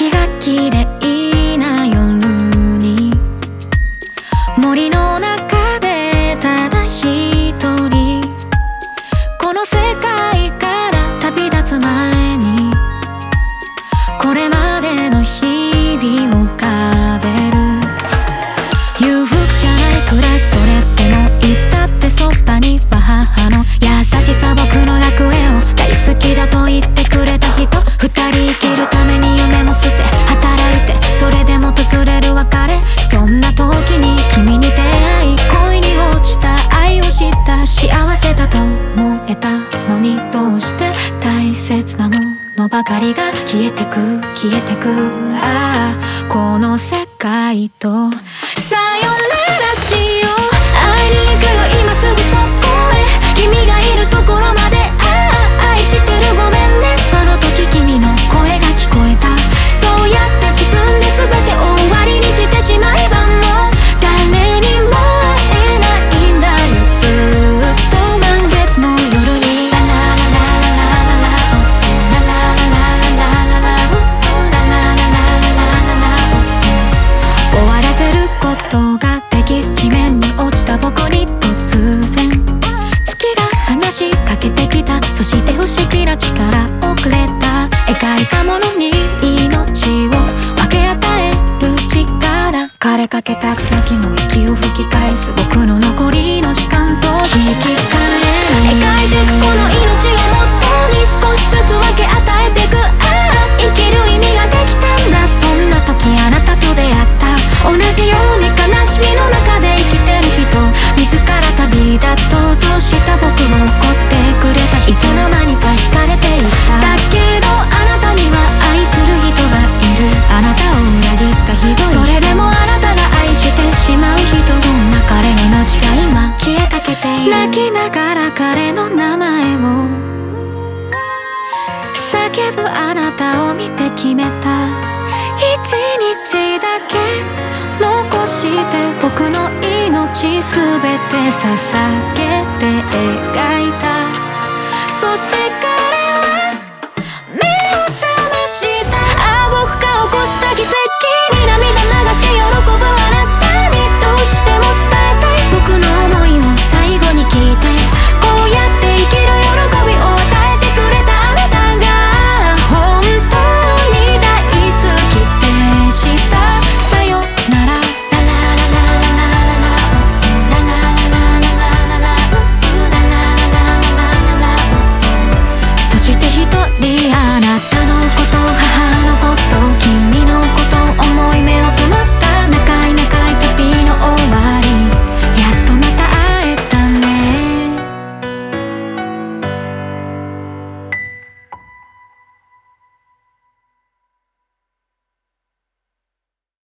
月が綺麗な夜に森の中でただ一人この世界から旅立つ前にこれまでの日々を浮かべる裕福じゃない暮らしそれでもいつだってそばには母の優しさ僕の楽園を大好きだと言ってくれた人二人生きるために夢も捨て働いてそれでも訪れる別れそんな時に君に出会い恋に落ちた愛を知った幸せだと思えたのにどうして大切なものばかりが消えてく消えてくああこの世界とさよならしよう会いに行くよ今すぐそこへ君がいるところまで愛してるごめんねその時君の声が聞こえたそうやって自分で全てを終わりにしてしまえばもう誰にも会えないんだよずっと満月の夜にララララララララララララララ終わらせることができ地面に落ちた僕に突然月が話しかけてきたそして不思議な力をくれた描いたものに命を分け与える力枯れかけた草木の息を吹き返す僕の残りの時間と引き換え描いてくこの命をもとに少しずつ分け与えてく生きる意味ができたんだそんな時あなたと出会った同じように悲しみの中で生きてる人自ら旅立とうとした僕を怒ってくれたいつの間にか惹かれていただけどあなたには愛する人がいるあなたを裏切ったひどいそれでもあなたが愛してしまう人そんな彼の命が今消えかけている泣きながら彼の名前を叫ぶあなたを見て決めた一日だけ残して僕の命すべて捧げて描いた